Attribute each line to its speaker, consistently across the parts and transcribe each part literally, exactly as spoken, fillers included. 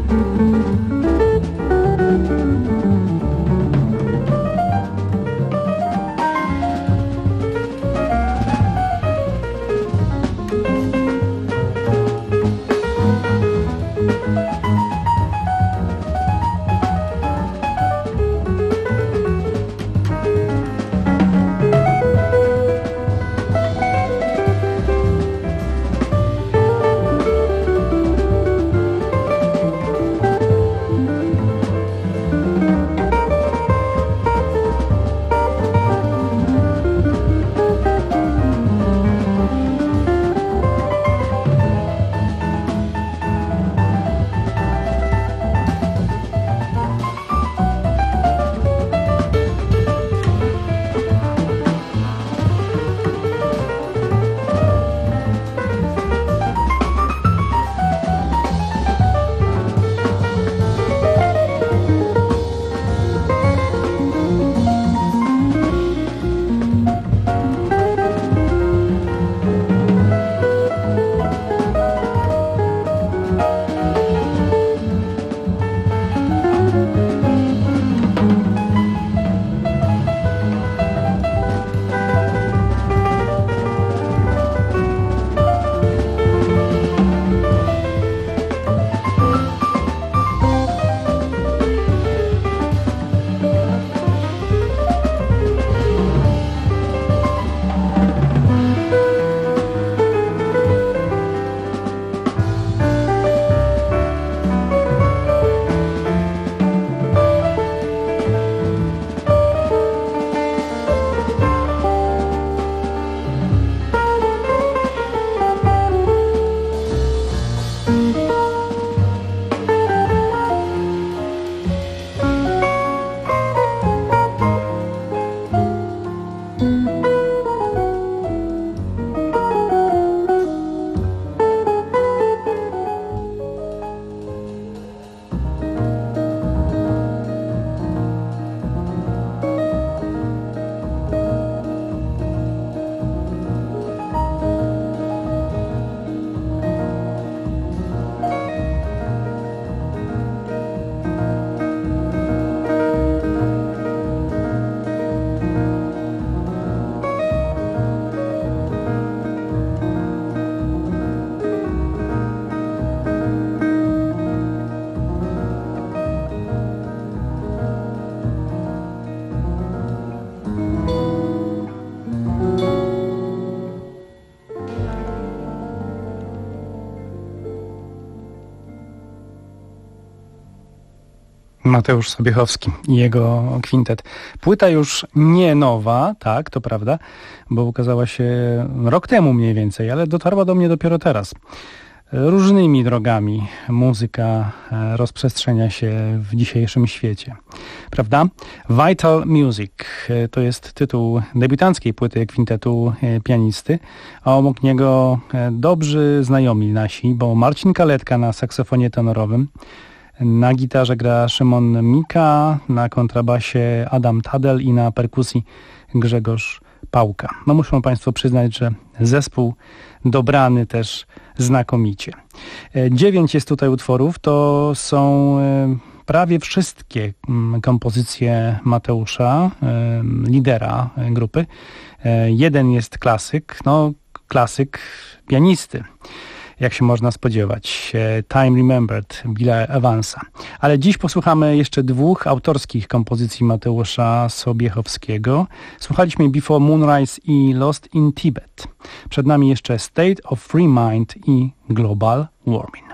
Speaker 1: Mateusz Sobiechowski i jego kwintet. Płyta już nie nowa, tak, to prawda, bo ukazała się rok temu mniej więcej, ale dotarła do mnie dopiero teraz. Różnymi drogami muzyka rozprzestrzenia się w dzisiejszym świecie, prawda? Vital Music to jest tytuł debiutanckiej płyty kwintetu pianisty, a obok niego dobrzy znajomi nasi, bo Marcin Kaletka na saksofonie tenorowym, na gitarze gra Szymon Mika, na kontrabasie Adam Tadel i na perkusji Grzegorz Pałka. No muszą Państwo przyznać, że zespół dobrany też znakomicie. Dziewięć jest tutaj utworów, to są prawie wszystkie kompozycje Mateusza, lidera grupy. Jeden jest klasyk, no klasyk pianisty, jak się można spodziewać, Time Remembered Billa Evansa. Ale dziś posłuchamy jeszcze dwóch autorskich kompozycji Mateusza Sobiechowskiego. Słuchaliśmy Before Moonrise i Lost in Tibet. Przed nami jeszcze State of Free Mind i Global Warming.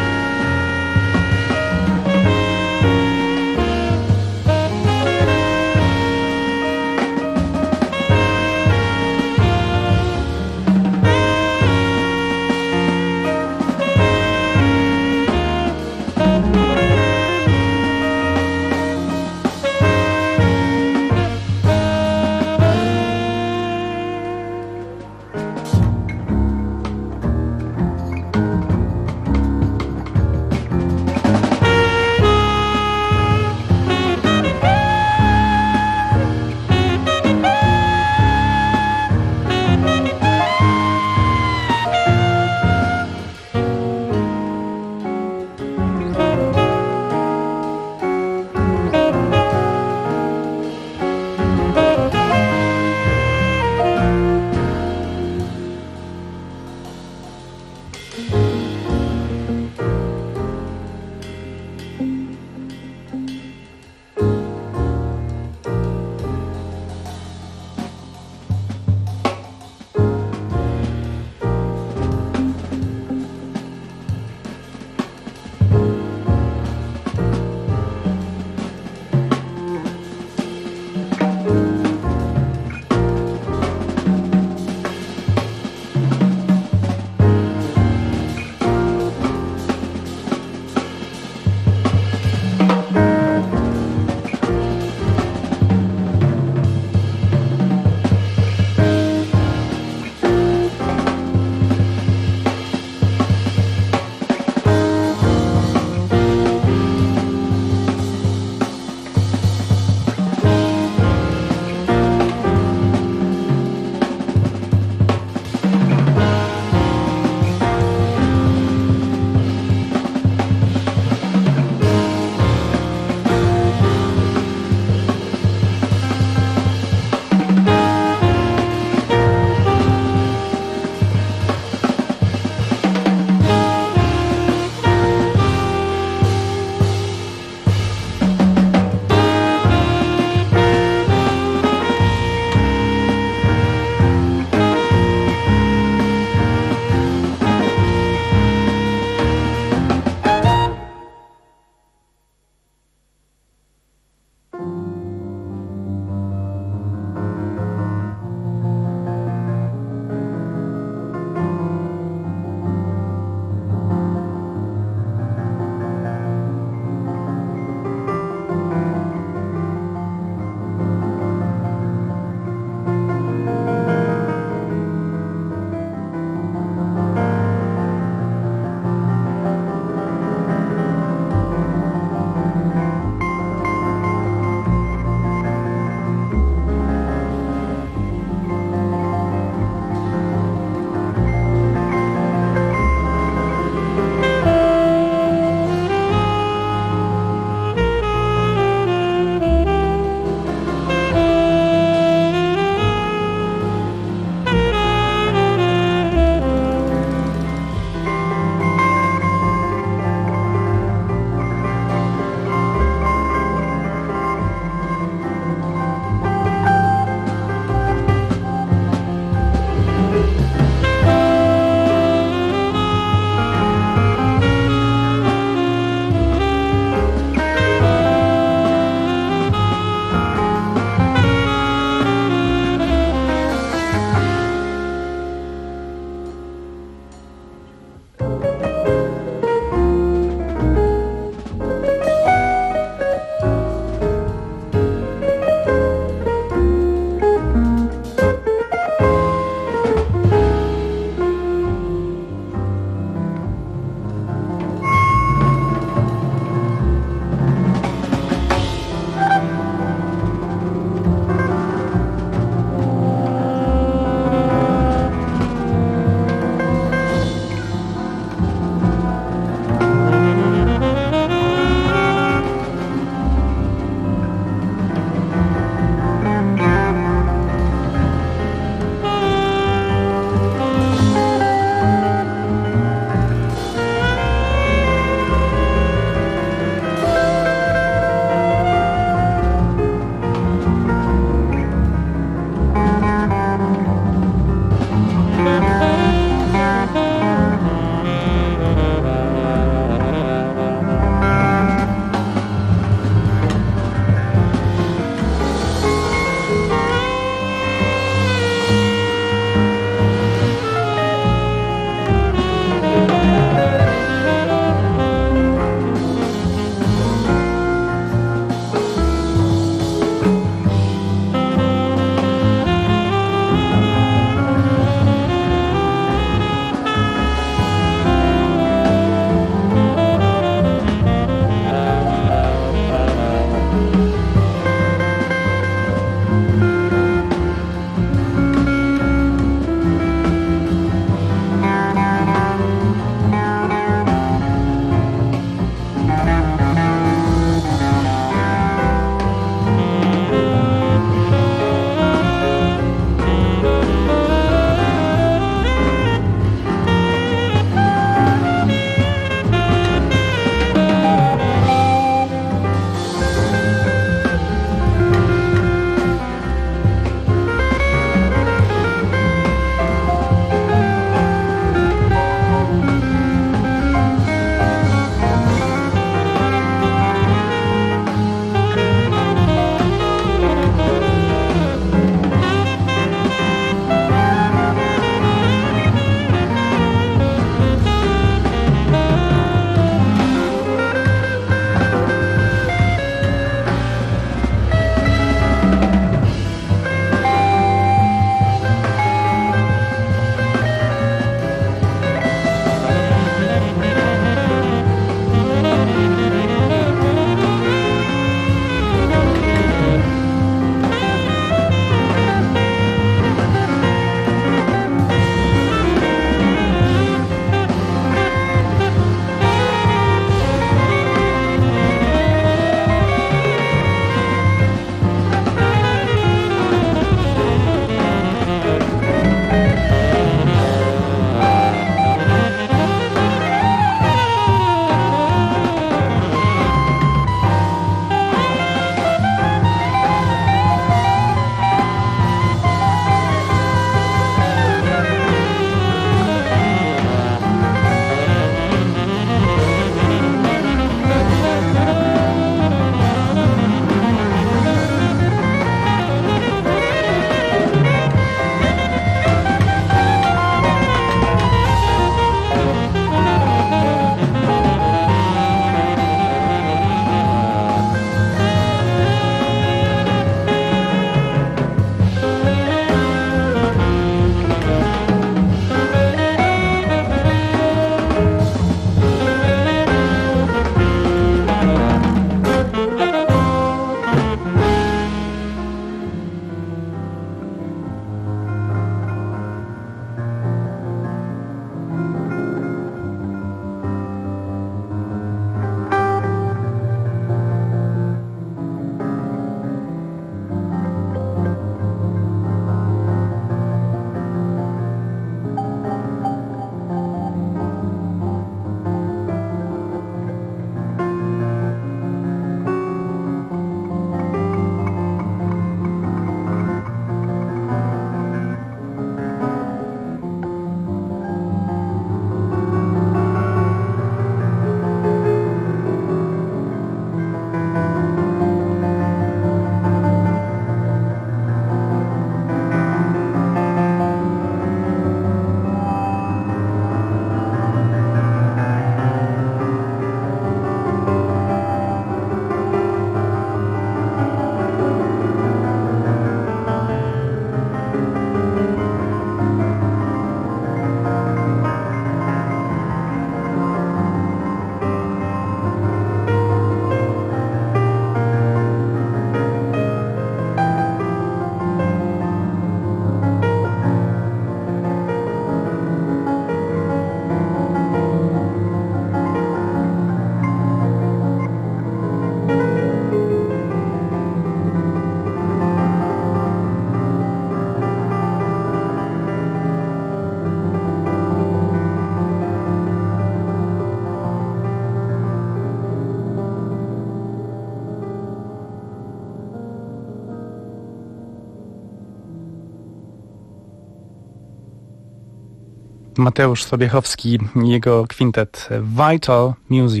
Speaker 1: Mateusz Sobiechowski i jego kwintet Vital Music.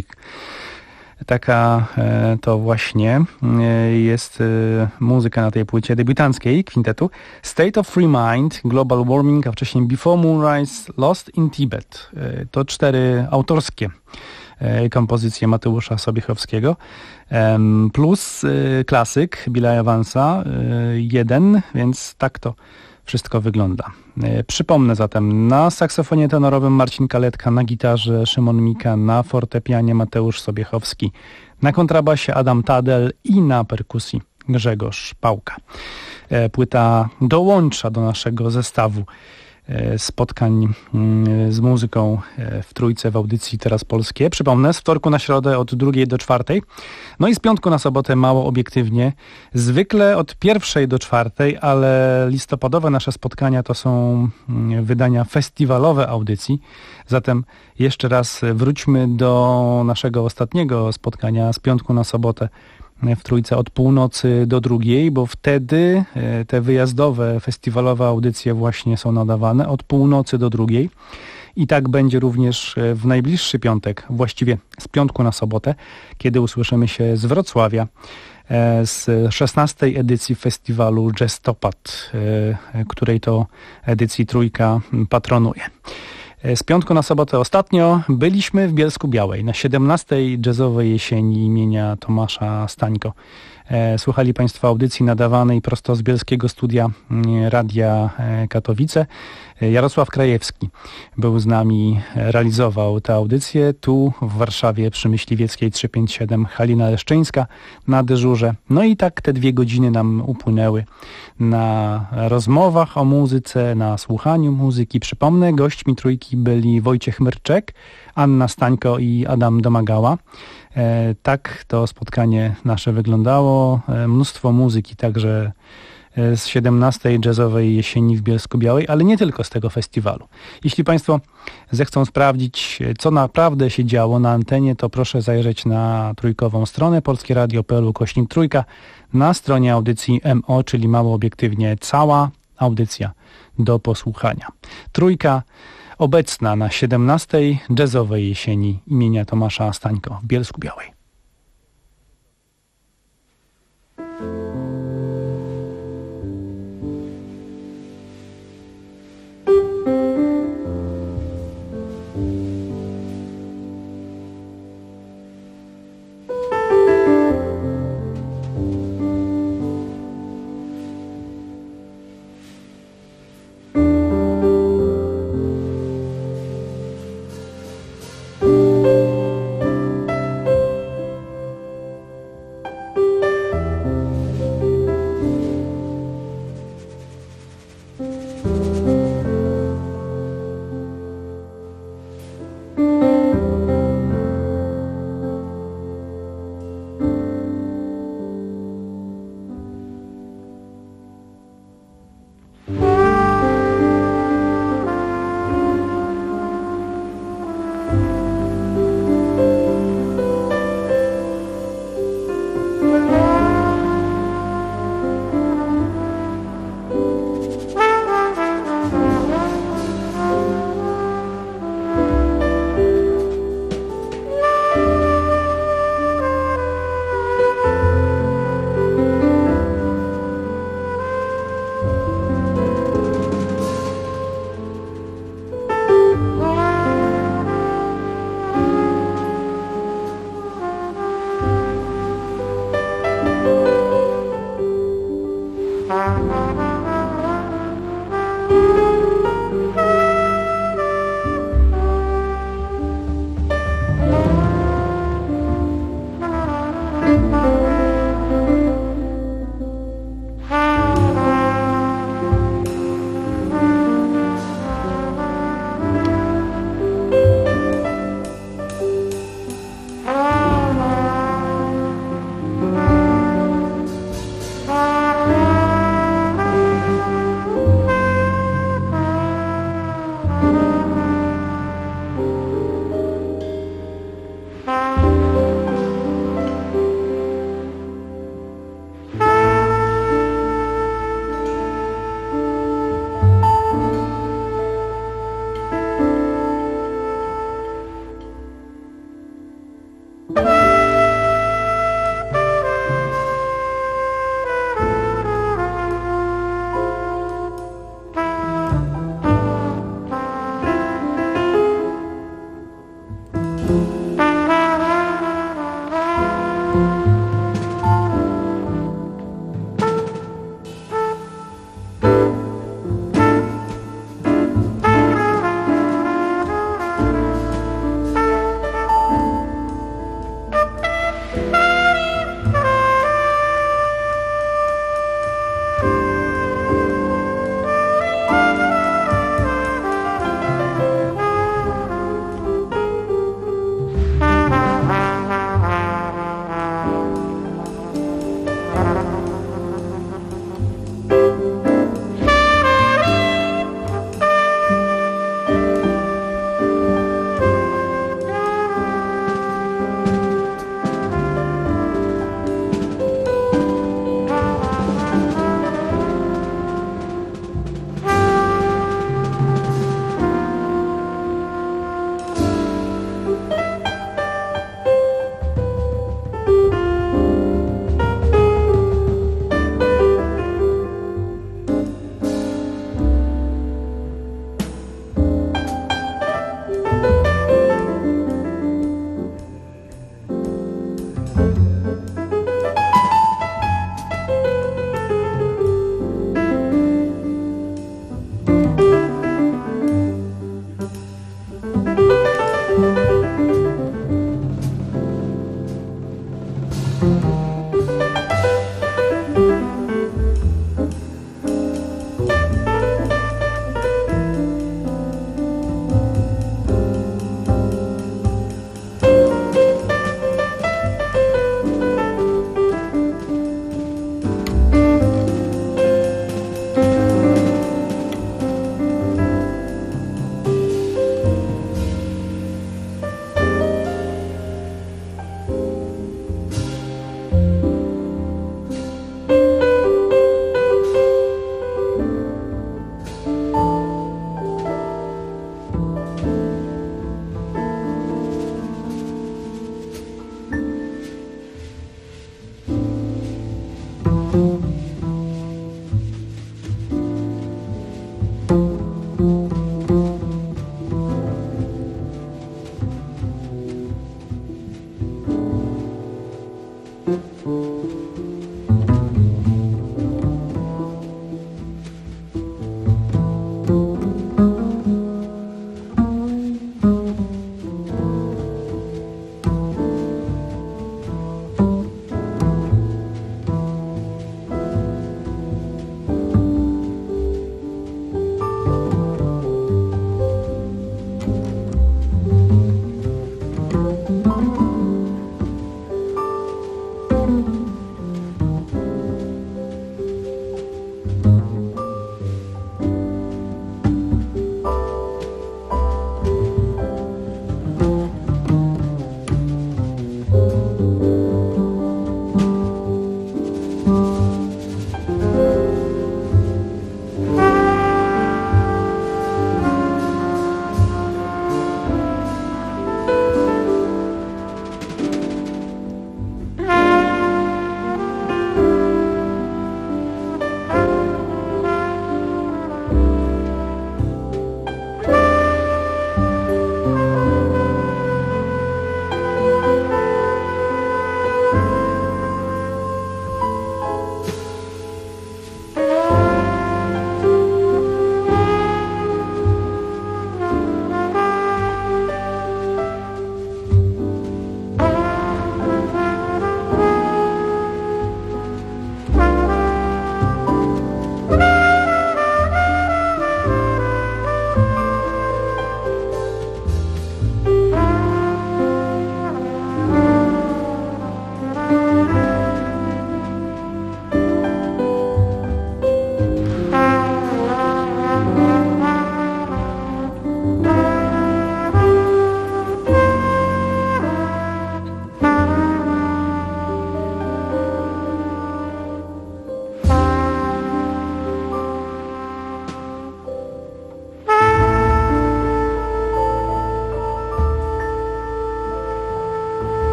Speaker 1: Taka to właśnie jest muzyka na tej płycie debiutanckiej kwintetu. State of Free Mind, Global Warming, a wcześniej Before Moonrise, Lost in Tibet. To cztery autorskie kompozycje Mateusza Sobiechowskiego. Plus klasyk Billa Evansa, jeden, więc tak to wszystko wygląda. Przypomnę zatem, na saksofonie tenorowym Marcin Kaletka, na gitarze Szymon Mika, na fortepianie Mateusz Sobiechowski, na kontrabasie Adam Tadel i na perkusji Grzegorz Pałka. Płyta dołącza do naszego zestawu spotkań z muzyką w Trójce w audycji Teraz Polskie. Przypomnę, z wtorku na środę od drugiej do czwartej. No i z piątku na sobotę mało obiektywnie. Zwykle od pierwszej do czwartej, ale listopadowe nasze spotkania to są wydania festiwalowe audycji. Zatem jeszcze raz wróćmy do naszego ostatniego spotkania z piątku na sobotę w Trójce od północy do drugiej, bo wtedy te wyjazdowe, festiwalowe audycje właśnie są nadawane od północy do drugiej. I tak będzie również w najbliższy piątek, właściwie z piątku na sobotę, kiedy usłyszymy się z Wrocławia z szesnastej edycji festiwalu Jazztopad, której to edycji Trójka patronuje. Z piątku na sobotę ostatnio byliśmy w Bielsku-Białej na siedemnastej jazzowej jesieni imienia Tomasza Stańko. Słuchali Państwo audycji nadawanej prosto z bielskiego studia Radia Katowice. Jarosław Krajewski był z nami, realizował tę audycję. Tu w Warszawie przy Myśliwieckiej trzysta pięćdziesiąt siedem Halina Leszczyńska na dyżurze. No i tak te dwie godziny nam upłynęły na rozmowach o muzyce, na słuchaniu muzyki. Przypomnę, gośćmi Trójki byli Wojciech Myrczek, Anna Stańko i Adam Domagała. E, tak to spotkanie nasze wyglądało. E, mnóstwo muzyki także z siedemnastej jazzowej jesieni w Bielsku-Białej, ale nie tylko z tego festiwalu. Jeśli Państwo zechcą sprawdzić, co naprawdę się działo na antenie, to proszę zajrzeć na trójkową stronę polskieradio kropka p l ukośnik trójka. Na stronie audycji M O, czyli mało obiektywnie, cała audycja do posłuchania. Trójka obecna na siedemnastej jazzowej jesieni imienia Tomasza Stańko w Bielsku-Białej.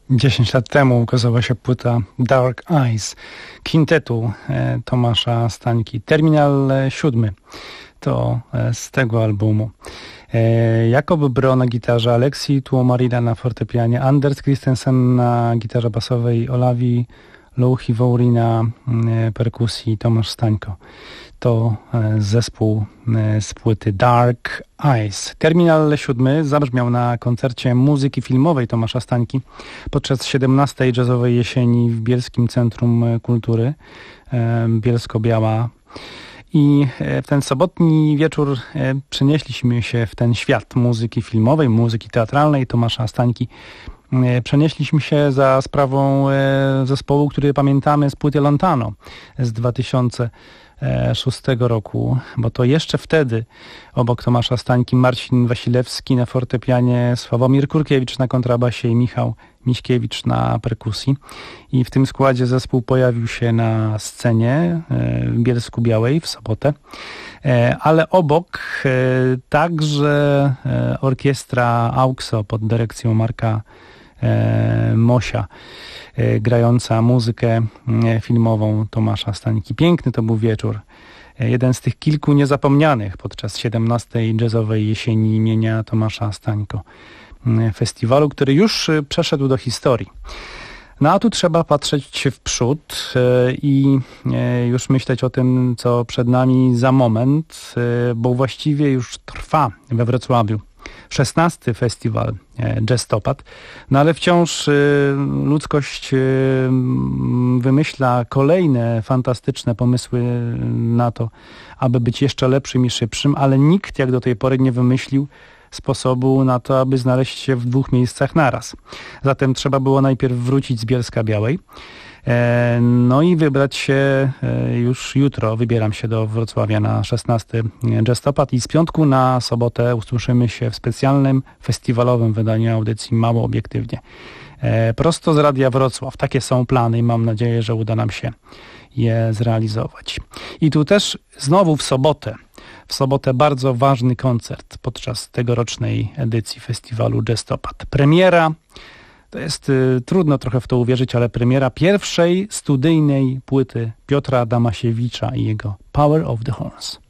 Speaker 1: dziesięć lat temu ukazała się płyta Dark Eyes kwintetu e, Tomasza Stańki. Terminal siódmy to e, z tego albumu. E, Jakob Bro na gitarze, Aleksi Tuomarila na fortepianie, Anders Christensen na gitarze basowej, Olavi Louhivouri na e, perkusji, Tomasz Stańko. To e, zespół e, z płyty Dark Eyes. Terminal siódmy zabrzmiał na koncercie muzyki filmowej Tomasza Stańki podczas siedemnastej jazzowej jesieni w Bielskim Centrum Kultury e, Bielsko-Biała. I w ten sobotni wieczór przenieśliśmy się w ten świat muzyki filmowej, muzyki teatralnej Tomasza Stańki. Przenieśliśmy się za sprawą zespołu, który pamiętamy z płyty Lontano z dwa tysiące szóstego roku, bo to jeszcze wtedy obok Tomasza Stańki Marcin Wasilewski na fortepianie, Sławomir Kurkiewicz na kontrabasie i Michał Miśkiewicz na perkusji. I w tym składzie zespół pojawił się na scenie w Bielsku Białej w sobotę, ale obok także orkiestra AUXO pod dyrekcją Marka Mosia, grająca muzykę filmową Tomasza Stańki. Piękny to był wieczór. Jeden z tych kilku niezapomnianych podczas siedemnastej jazzowej jesieni imienia Tomasza Stańko. Festiwalu, który już przeszedł do historii. No a tu trzeba patrzeć w przód i już myśleć o tym, co przed nami za moment, bo właściwie już trwa we Wrocławiu szesnasty festiwal Jazztopad, no ale wciąż ludzkość wymyśla kolejne fantastyczne pomysły na to, aby być jeszcze lepszym i szybszym, ale nikt jak do tej pory nie wymyślił sposobu na to, aby znaleźć się w dwóch miejscach naraz. Zatem trzeba było najpierw wrócić z Bielska Białej, no i wybrać się już jutro. Wybieram się do Wrocławia na szesnasty Jazztopad i z piątku na sobotę usłyszymy się w specjalnym festiwalowym wydaniu audycji Mało Obiektywnie. Prosto z Radia Wrocław. Takie są plany i mam nadzieję, że uda nam się je zrealizować. I tu też znowu w sobotę W sobotę bardzo ważny koncert podczas tegorocznej edycji festiwalu Jazztopad. Premiera, to jest y, trudno trochę w to uwierzyć, ale premiera pierwszej studyjnej płyty Piotra Adamasiewicza i jego Power of the Horns.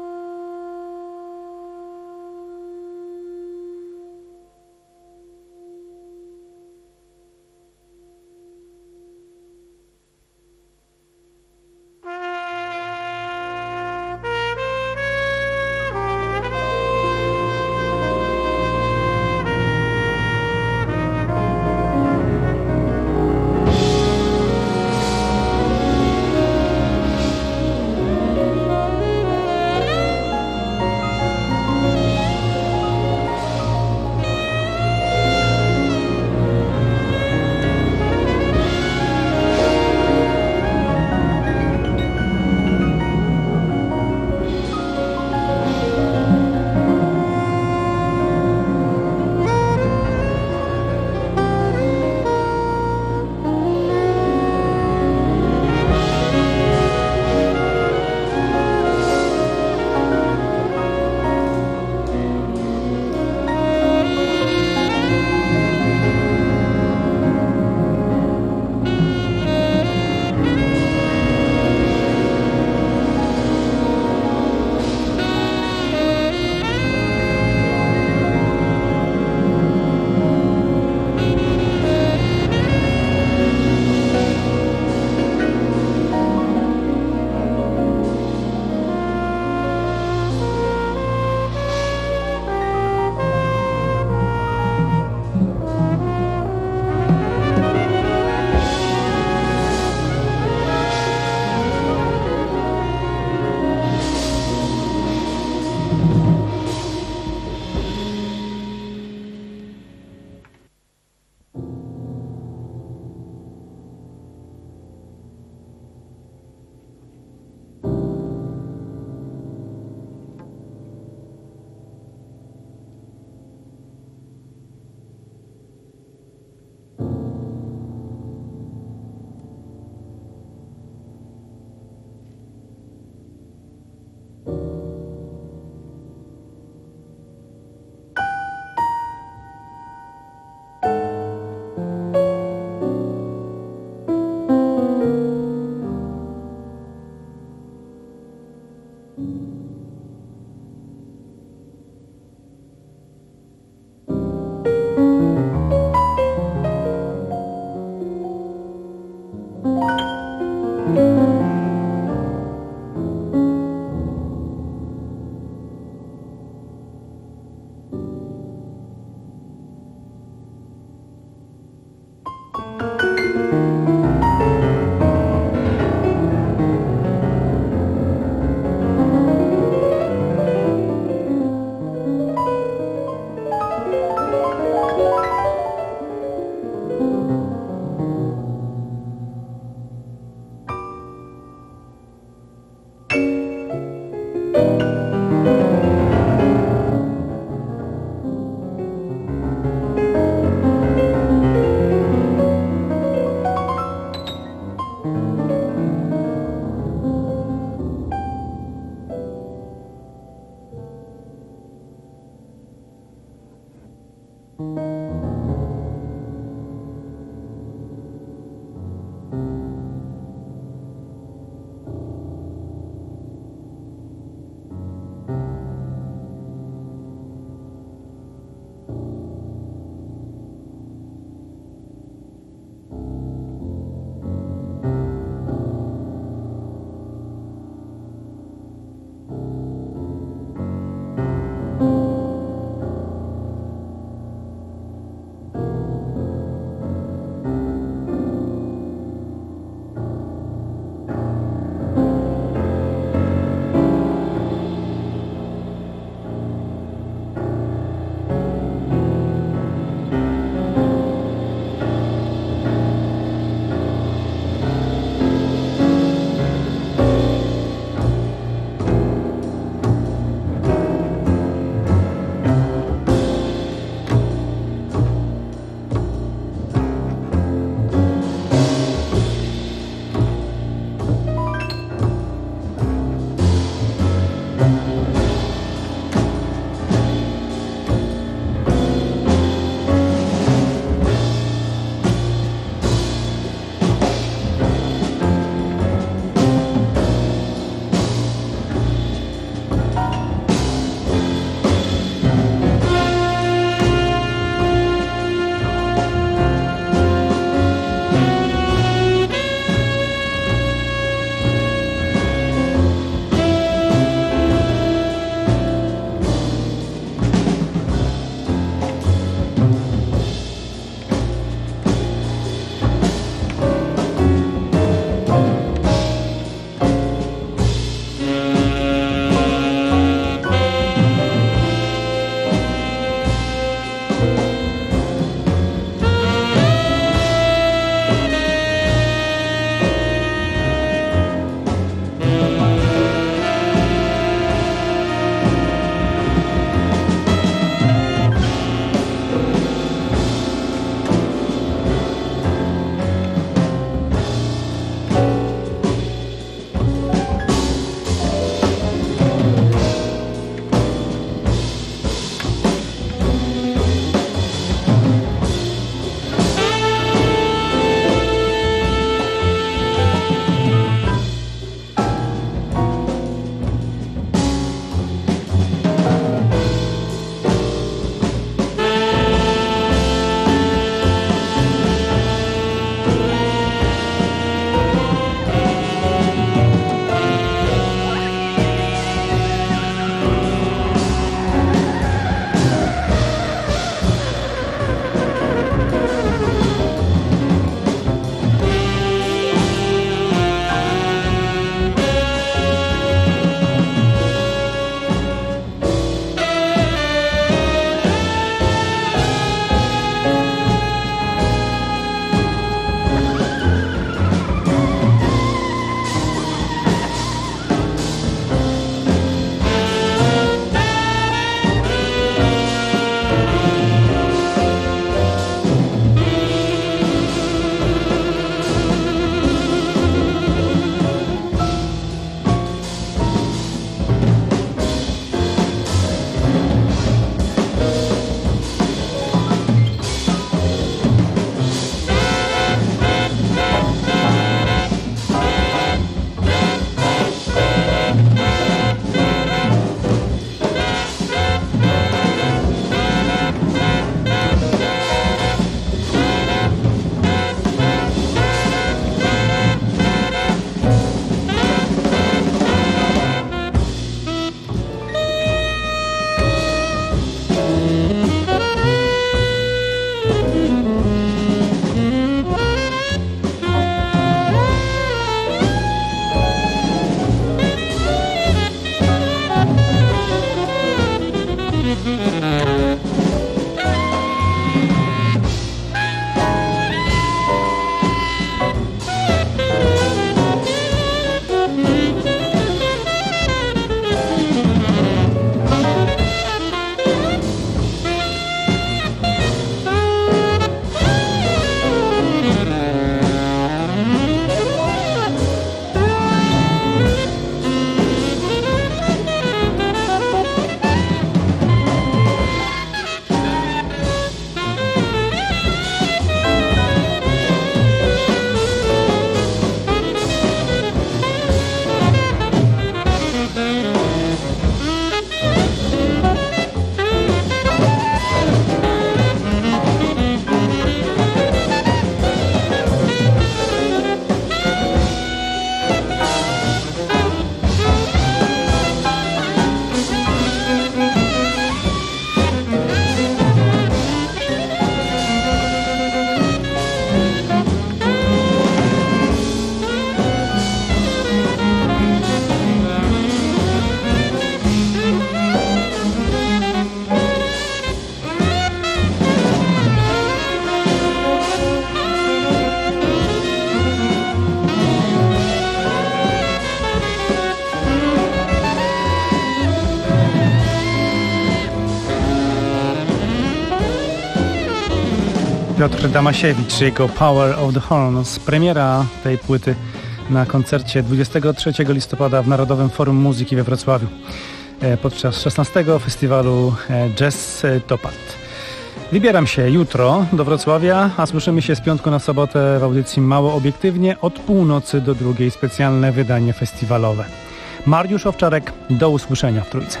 Speaker 1: Piotr Damasiewicz, jego Power of the Horns. Premiera tej płyty na koncercie dwudziestego trzeciego listopada w Narodowym Forum Muzyki we Wrocławiu podczas szesnastego festiwalu Jazz Topad. Wybieram się jutro do Wrocławia, a słyszymy się z piątku na sobotę w audycji Mało Obiektywnie od północy do drugiej, specjalne wydanie festiwalowe. Mariusz Owczarek, do usłyszenia w Trójce.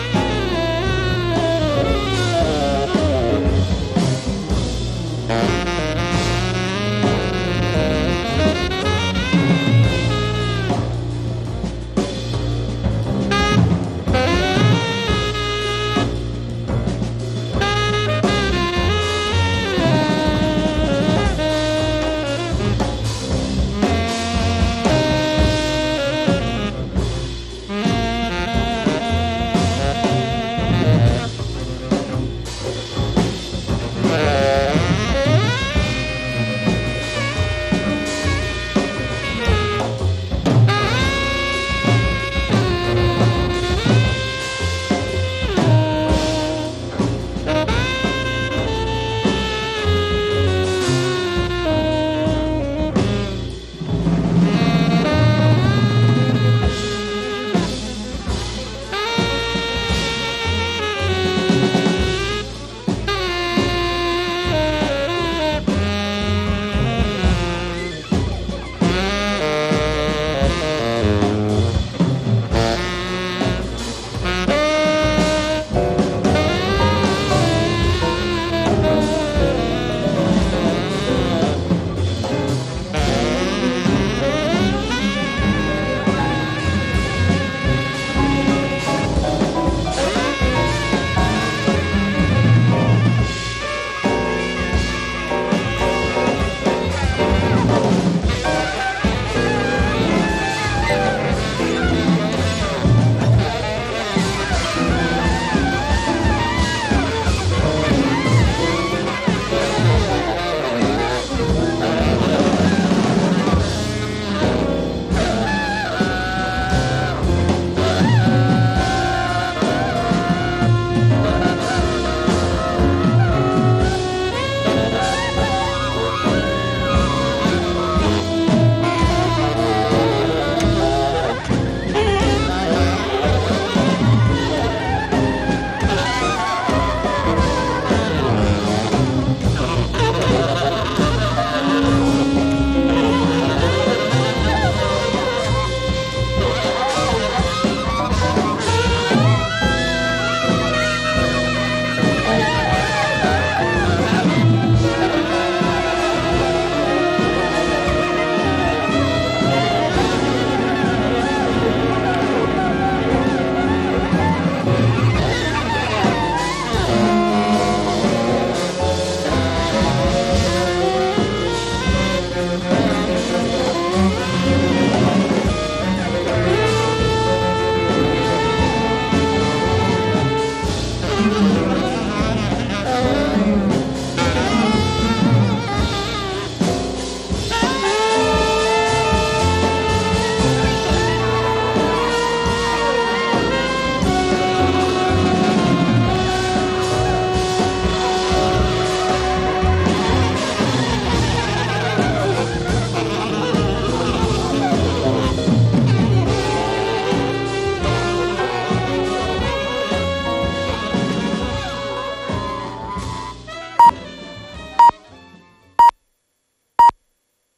Speaker 2: Bye.